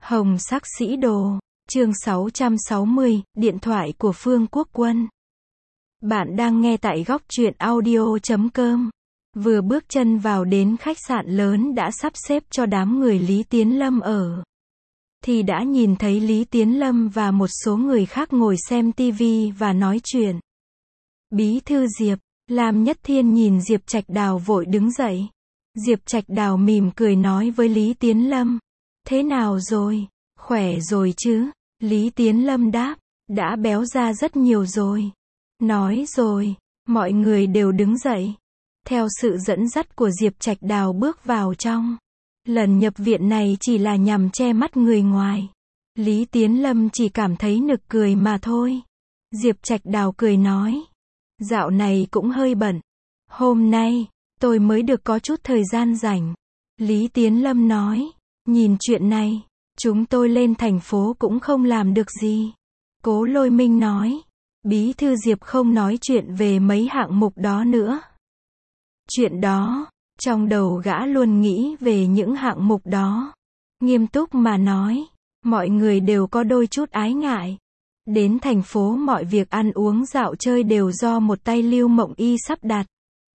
Hồng sắc sĩ đồ, chương 660, điện thoại của Phương Quốc Quân. Bạn đang nghe tại góc truyện audio.com. Vừa bước chân vào đến khách sạn lớn đã sắp xếp cho đám người Lý Tiến Lâm ở, thì đã nhìn thấy Lý Tiến Lâm và một số người khác ngồi xem tivi và nói chuyện. Bí thư Diệp, Lam Nhất Thiên nhìn Diệp Trạch Đào vội đứng dậy. Diệp Trạch Đào mỉm cười nói với Lý Tiến Lâm. Thế nào rồi? Khỏe rồi chứ? Lý Tiến Lâm đáp. Đã béo ra rất nhiều rồi. Nói rồi, mọi người đều đứng dậy. Theo sự dẫn dắt của Diệp Trạch Đào bước vào trong. Lần nhập viện này chỉ là nhằm che mắt người ngoài. Lý Tiến Lâm chỉ cảm thấy nực cười mà thôi. Diệp Trạch Đào cười nói. Dạo này cũng hơi bận. Hôm nay, tôi mới được có chút thời gian rảnh. Lý Tiến Lâm nói. Nhìn chuyện này, chúng tôi lên thành phố cũng không làm được gì. Cố Lôi Minh nói. Bí thư Diệp không nói chuyện về mấy hạng mục đó nữa. Chuyện đó, trong đầu gã luôn nghĩ về những hạng mục đó. Nghiêm túc mà nói, mọi người đều có đôi chút ái ngại. Đến thành phố mọi việc ăn uống dạo chơi đều do một tay Lưu Mộng Y sắp đặt.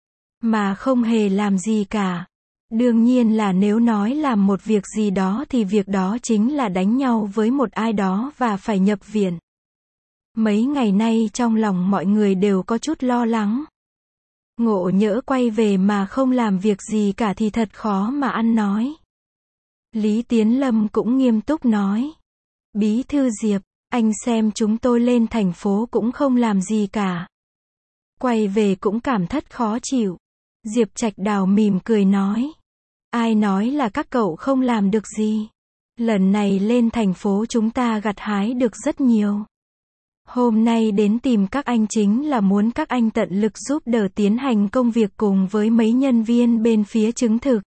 Mà không hề làm gì cả. Đương nhiên là nếu nói làm một việc gì đó thì việc đó chính là đánh nhau với một ai đó và phải nhập viện. Mấy ngày nay trong lòng mọi người đều có chút lo lắng. Ngộ nhỡ quay về mà không làm việc gì cả thì thật khó mà ăn nói. Lý Tiến Lâm cũng nghiêm túc nói. Bí thư Diệp, anh xem chúng tôi lên thành phố cũng không làm gì cả. Quay về cũng cảm thất khó chịu. Diệp Trạch Đào mỉm cười nói. Ai nói là các cậu không làm được gì. Lần này lên thành phố chúng ta gặt hái được rất nhiều. Hôm nay đến tìm các anh chính là muốn các anh tận lực giúp đỡ tiến hành công việc cùng với mấy nhân viên bên phía chứng thực.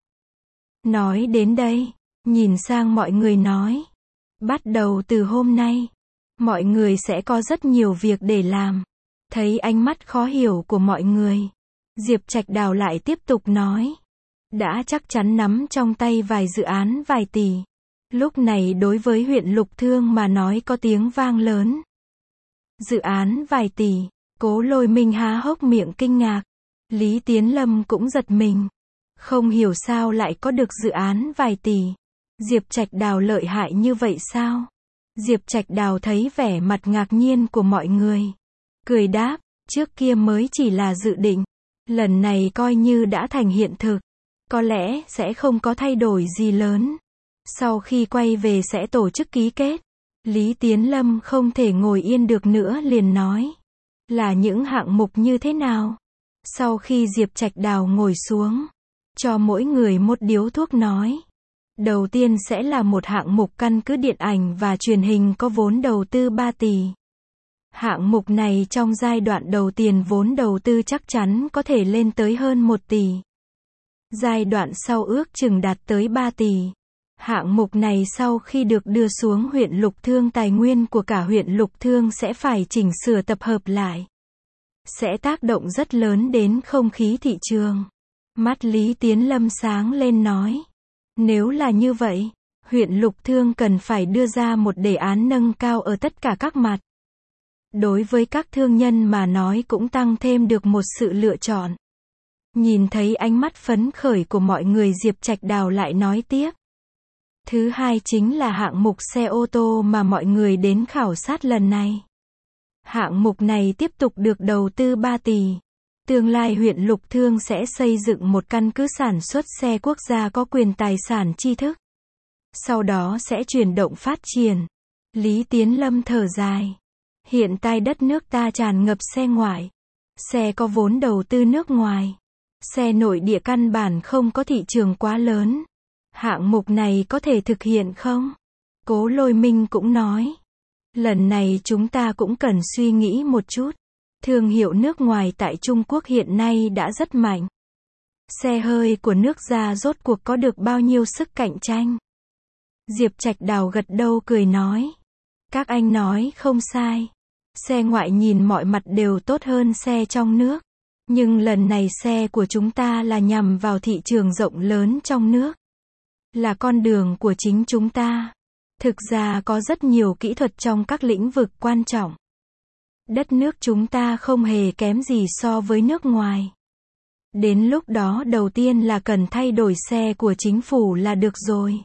Nói đến đây, nhìn sang mọi người nói. Bắt đầu từ hôm nay, mọi người sẽ có rất nhiều việc để làm. Thấy ánh mắt khó hiểu của mọi người, Diệp Trạch Đào lại tiếp tục nói. Đã chắc chắn nắm trong tay vài dự án vài tỷ. Lúc này đối với huyện Lục Thương mà nói có tiếng vang lớn. Dự án vài tỷ, Cố Lôi Minh há hốc miệng kinh ngạc. Lý Tiến Lâm cũng giật mình. Không hiểu sao lại có được dự án vài tỷ. Diệp Trạch Đào lợi hại như vậy sao? Diệp Trạch Đào thấy vẻ mặt ngạc nhiên của mọi người. Cười đáp, trước kia mới chỉ là dự định. Lần này coi như đã thành hiện thực. Có lẽ sẽ không có thay đổi gì lớn. Sau khi quay về sẽ tổ chức ký kết. Lý Tiến Lâm không thể ngồi yên được nữa liền nói. Là những hạng mục như thế nào? Sau khi Diệp Trạch Đào ngồi xuống, cho mỗi người một điếu thuốc nói. Đầu tiên sẽ là một hạng mục căn cứ điện ảnh và truyền hình có vốn đầu tư 3 tỷ. Hạng mục này trong giai đoạn đầu tiền vốn đầu tư chắc chắn có thể lên tới hơn 1 tỷ. Giai đoạn sau ước chừng đạt tới 3 tỷ. Hạng mục này sau khi được đưa xuống huyện Lục Thương tài nguyên của cả huyện Lục Thương sẽ phải chỉnh sửa tập hợp lại. Sẽ tác động rất lớn đến không khí thị trường. Mắt Lý Tiến Lâm sáng lên nói. Nếu là như vậy, huyện Lục Thương cần phải đưa ra một đề án nâng cao ở tất cả các mặt. Đối với các thương nhân mà nói cũng tăng thêm được một sự lựa chọn. Nhìn thấy ánh mắt phấn khởi của mọi người Diệp Trạch Đào lại nói tiếp. Thứ hai chính là hạng mục xe ô tô mà mọi người đến khảo sát lần này. Hạng mục này tiếp tục được đầu tư 3 tỷ. Tương lai huyện Lục Thương sẽ xây dựng một căn cứ sản xuất xe quốc gia có quyền tài sản tri thức. Sau đó sẽ chuyển động phát triển. Lý Tiến Lâm thở dài. Hiện tại đất nước ta tràn ngập xe ngoại. Xe có vốn đầu tư nước ngoài. Xe nội địa căn bản không có thị trường quá lớn. Hạng mục này có thể thực hiện không? Cố Lôi Minh cũng nói. Lần này chúng ta cũng cần suy nghĩ một chút. Thương hiệu nước ngoài tại Trung Quốc hiện nay đã rất mạnh. Xe hơi của nước ta rốt cuộc có được bao nhiêu sức cạnh tranh? Diệp Trạch Đào gật đầu cười nói. Các anh nói không sai. Xe ngoại nhìn mọi mặt đều tốt hơn xe trong nước. Nhưng lần này xe của chúng ta là nhằm vào thị trường rộng lớn trong nước. Là con đường của chính chúng ta. Thực ra có rất nhiều kỹ thuật trong các lĩnh vực quan trọng. Đất nước chúng ta không hề kém gì so với nước ngoài. Đến lúc đó đầu tiên là cần thay đổi xe của chính phủ là được rồi.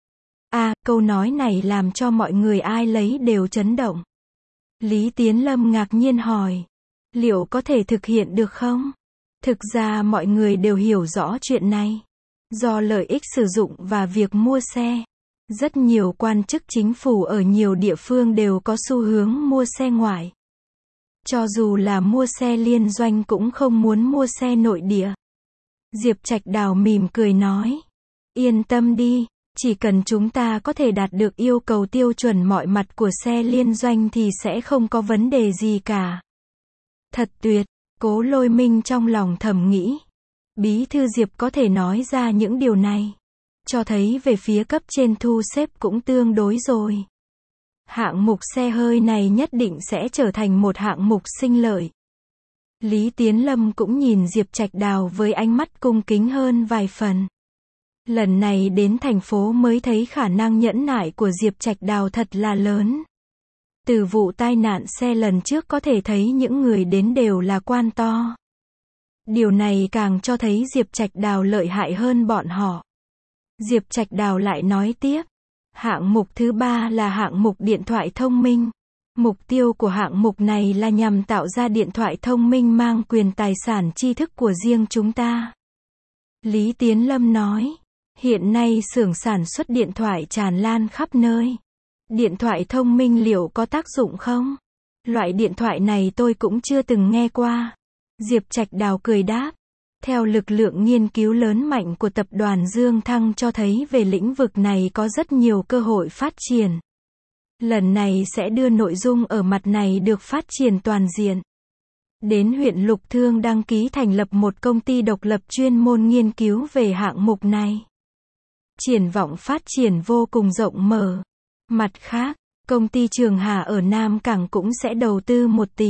Câu nói này làm cho mọi người ai lấy đều chấn động. Lý Tiến Lâm ngạc nhiên hỏi, liệu có thể thực hiện được không? Thực ra mọi người đều hiểu rõ chuyện này. Do lợi ích sử dụng và việc mua xe, rất nhiều quan chức chính phủ ở nhiều địa phương đều có xu hướng mua xe ngoại. Cho dù là mua xe liên doanh cũng không muốn mua xe nội địa. Diệp Trạch Đào mỉm cười nói, yên tâm đi, chỉ cần chúng ta có thể đạt được yêu cầu tiêu chuẩn mọi mặt của xe liên doanh thì sẽ không có vấn đề gì cả. Thật tuyệt, Cố Lôi Minh trong lòng thầm nghĩ. Bí thư Diệp có thể nói ra những điều này, cho thấy về phía cấp trên thu xếp cũng tương đối rồi. Hạng mục xe hơi này nhất định sẽ trở thành một hạng mục sinh lợi. Lý Tiến Lâm cũng nhìn Diệp Trạch Đào với ánh mắt cung kính hơn vài phần. Lần này đến thành phố mới thấy khả năng nhẫn nại của Diệp Trạch Đào thật là lớn. Từ vụ tai nạn xe lần trước có thể thấy những người đến đều là quan to. Điều này càng cho thấy Diệp Trạch Đào lợi hại hơn bọn họ. Diệp Trạch Đào lại nói tiếp. Hạng mục thứ 3 là hạng mục điện thoại thông minh. Mục tiêu của hạng mục này là nhằm tạo ra điện thoại thông minh mang quyền tài sản tri thức của riêng chúng ta. Lý Tiến Lâm nói, hiện nay xưởng sản xuất điện thoại tràn lan khắp nơi. Điện thoại thông minh liệu có tác dụng không? Loại điện thoại này tôi cũng chưa từng nghe qua. Diệp Trạch Đào cười đáp. Theo lực lượng nghiên cứu lớn mạnh của tập đoàn Dương Thăng cho thấy về lĩnh vực này có rất nhiều cơ hội phát triển. Lần này sẽ đưa nội dung ở mặt này được phát triển toàn diện. Đến huyện Lục Thương đăng ký thành lập một công ty độc lập chuyên môn nghiên cứu về hạng mục này. Triển vọng phát triển vô cùng rộng mở. Mặt khác, công ty Trường Hà ở Nam Cảng cũng sẽ đầu tư 1 tỷ.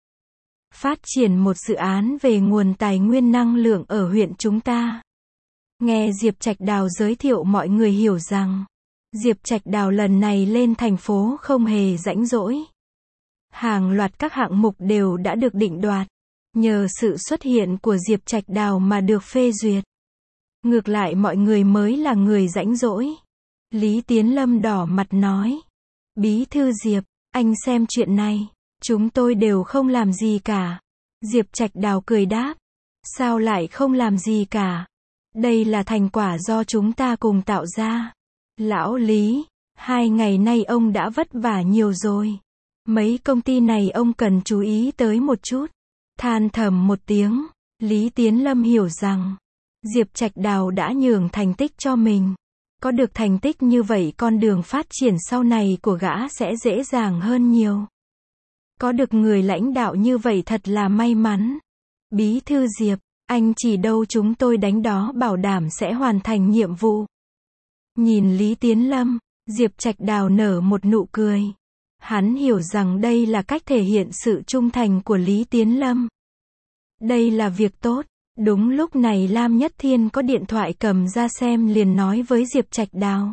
Phát triển một dự án về nguồn tài nguyên năng lượng ở huyện chúng ta. Nghe Diệp Trạch Đào giới thiệu mọi người hiểu rằng, Diệp Trạch Đào lần này lên thành phố không hề rãnh rỗi. Hàng loạt các hạng mục đều đã được định đoạt, nhờ sự xuất hiện của Diệp Trạch Đào mà được phê duyệt. Ngược lại mọi người mới là người rãnh rỗi. Lý Tiến Lâm đỏ mặt nói, Bí thư Diệp, anh xem chuyện này, chúng tôi đều không làm gì cả. Diệp Trạch Đào cười đáp, sao lại không làm gì cả? Đây là thành quả do chúng ta cùng tạo ra. Lão Lý, 2 ngày nay ông đã vất vả nhiều rồi. Mấy công ty này ông cần chú ý tới một chút. Than thầm một tiếng, Lý Tiến Lâm hiểu rằng, Diệp Trạch Đào đã nhường thành tích cho mình. Có được thành tích như vậy con đường phát triển sau này của gã sẽ dễ dàng hơn nhiều. Có được người lãnh đạo như vậy thật là may mắn. Bí thư Diệp, anh chỉ đâu chúng tôi đánh đó bảo đảm sẽ hoàn thành nhiệm vụ. Nhìn Lý Tiến Lâm, Diệp Trạch Đào nở một nụ cười. Hắn hiểu rằng đây là cách thể hiện sự trung thành của Lý Tiến Lâm. Đây là việc tốt. Đúng lúc này Lam Nhất Thiên có điện thoại cầm ra xem liền nói với Diệp Trạch Đào.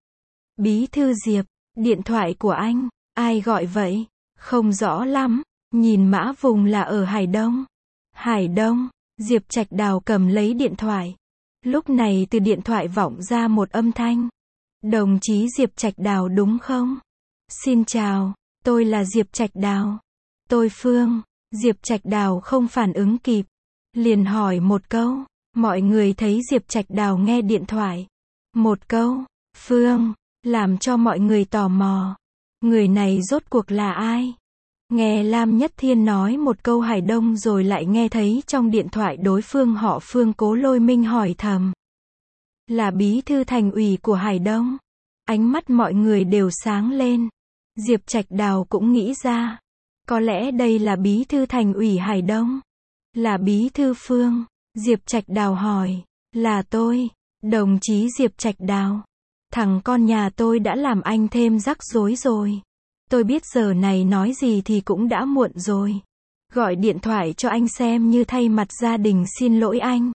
Bí thư Diệp, điện thoại của anh, ai gọi vậy? Không rõ lắm, nhìn mã vùng là ở Hải Đông. Hải Đông, Diệp Trạch Đào cầm lấy điện thoại. Lúc này từ điện thoại vọng ra một âm thanh. Đồng chí Diệp Trạch Đào đúng không? Xin chào, tôi là Diệp Trạch Đào. Tôi Phương. Diệp Trạch Đào không phản ứng kịp. Liền hỏi một câu. Mọi người thấy Diệp Trạch Đào nghe điện thoại. Một câu, Phương, làm cho mọi người tò mò. Người này rốt cuộc là ai? Nghe Lam Nhất Thiên nói một câu Hải Đông rồi lại nghe thấy trong điện thoại đối phương họ Phương. Cố Lôi Minh hỏi thầm. Là bí thư thành ủy của Hải Đông. Ánh mắt mọi người đều sáng lên. Diệp Trạch Đào cũng nghĩ ra. Có lẽ đây là bí thư thành ủy Hải Đông. Là bí thư Phương. Diệp Trạch Đào hỏi. Là tôi, đồng chí Diệp Trạch Đào. Thằng con nhà tôi đã làm anh thêm rắc rối rồi. Tôi biết giờ này nói gì thì cũng đã muộn rồi. Gọi điện thoại cho anh xem như thay mặt gia đình xin lỗi anh.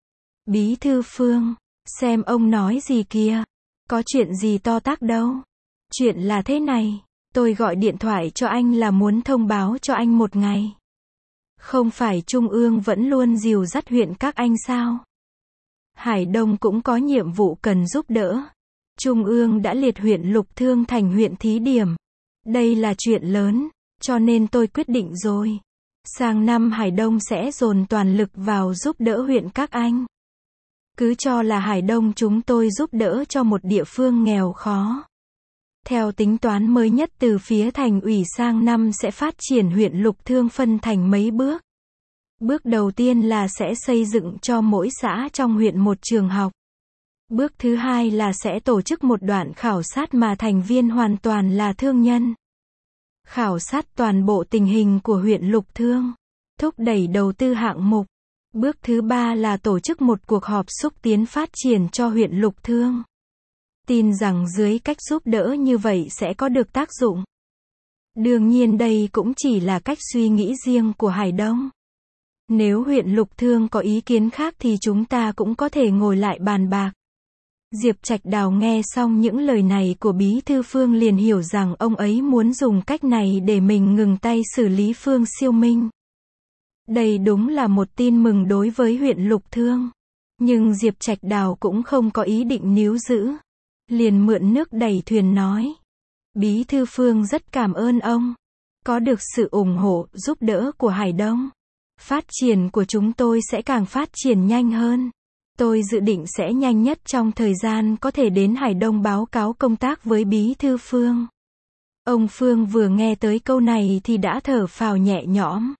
Bí thư Phương, xem ông nói gì kìa. Có chuyện gì to tát đâu. Chuyện là thế này, tôi gọi điện thoại cho anh là muốn thông báo cho anh một ngày. Không phải Trung ương vẫn luôn dìu dắt huyện các anh sao? Hải Đông cũng có nhiệm vụ cần giúp đỡ. Trung ương đã liệt huyện Lục Thương thành huyện thí điểm. Đây là chuyện lớn, cho nên tôi quyết định rồi. Sang năm Hải Đông sẽ dồn toàn lực vào giúp đỡ huyện các anh. Cứ cho là Hải Đông chúng tôi giúp đỡ cho một địa phương nghèo khó. Theo tính toán mới nhất từ phía thành ủy sang năm sẽ phát triển huyện Lục Thương phân thành mấy bước. Bước đầu tiên là sẽ xây dựng cho mỗi xã trong huyện một trường học. Bước thứ hai là sẽ tổ chức một đoạn khảo sát mà thành viên hoàn toàn là thương nhân. Khảo sát toàn bộ tình hình của huyện Lục Thương. Thúc đẩy đầu tư hạng mục. Bước thứ ba là tổ chức một cuộc họp xúc tiến phát triển cho huyện Lục Thương. Tin rằng dưới cách giúp đỡ như vậy sẽ có được tác dụng. Đương nhiên đây cũng chỉ là cách suy nghĩ riêng của Hải Đông. Nếu huyện Lục Thương có ý kiến khác thì chúng ta cũng có thể ngồi lại bàn bạc. Diệp Trạch Đào nghe xong những lời này của Bí thư Phương liền hiểu rằng ông ấy muốn dùng cách này để mình ngừng tay xử lý Phương Siêu Minh. Đây đúng là một tin mừng đối với huyện Lục Thương. Nhưng Diệp Trạch Đào cũng không có ý định níu giữ. Liền mượn nước đẩy thuyền nói. Bí thư Phương rất cảm ơn ông. Có được sự ủng hộ, giúp đỡ của Hải Đông. Phát triển của chúng tôi sẽ càng phát triển nhanh hơn. Tôi dự định sẽ nhanh nhất trong thời gian có thể đến Hải Đông báo cáo công tác với Bí thư Phương. Ông Phương vừa nghe tới câu này thì đã thở phào nhẹ nhõm.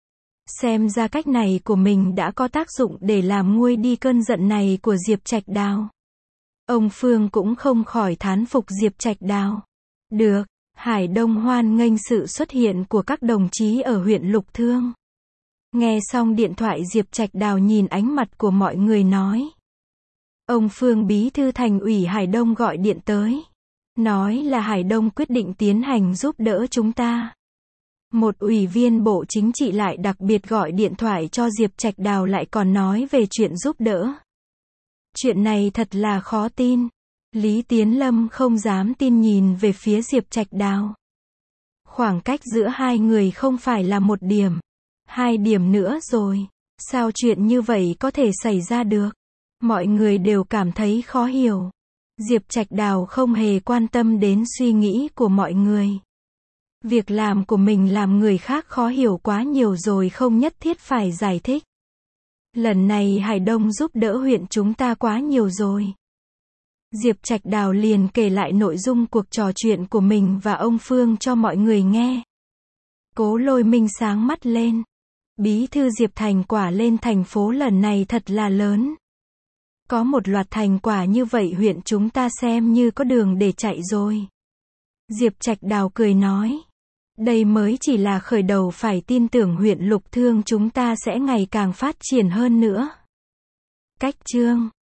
Xem ra cách này của mình đã có tác dụng để làm nguôi đi cơn giận này của Diệp Trạch Đào. Ông Phương cũng không khỏi thán phục Diệp Trạch Đào. Được, Hải Đông hoan nghênh sự xuất hiện của các đồng chí ở huyện Lục Thương. Nghe xong điện thoại Diệp Trạch Đào nhìn ánh mặt của mọi người nói. Ông Phương Bí thư thành ủy Hải Đông gọi điện tới. Nói là Hải Đông quyết định tiến hành giúp đỡ chúng ta. Một ủy viên Bộ Chính trị lại đặc biệt gọi điện thoại cho Diệp Trạch Đào lại còn nói về chuyện giúp đỡ. Chuyện này thật là khó tin. Lý Tiến Lâm không dám tin nhìn về phía Diệp Trạch Đào. Khoảng cách giữa hai người không phải là một điểm. 2 điểm nữa rồi. Sao chuyện như vậy có thể xảy ra được? Mọi người đều cảm thấy khó hiểu. Diệp Trạch Đào không hề quan tâm đến suy nghĩ của mọi người. Việc làm của mình làm người khác khó hiểu quá nhiều rồi không nhất thiết phải giải thích. Lần này Hải Đông giúp đỡ huyện chúng ta quá nhiều rồi. Diệp Trạch Đào liền kể lại nội dung cuộc trò chuyện của mình và ông Phương cho mọi người nghe. Cố Lôi Minh sáng mắt lên. Bí thư Diệp thành quả lên thành phố lần này thật là lớn. Có một loạt thành quả như vậy huyện chúng ta xem như có đường để chạy rồi. Diệp Trạch Đào cười nói. Đây mới chỉ là khởi đầu, phải tin tưởng huyện Lục Thương chúng ta sẽ ngày càng phát triển hơn nữa. Cách chương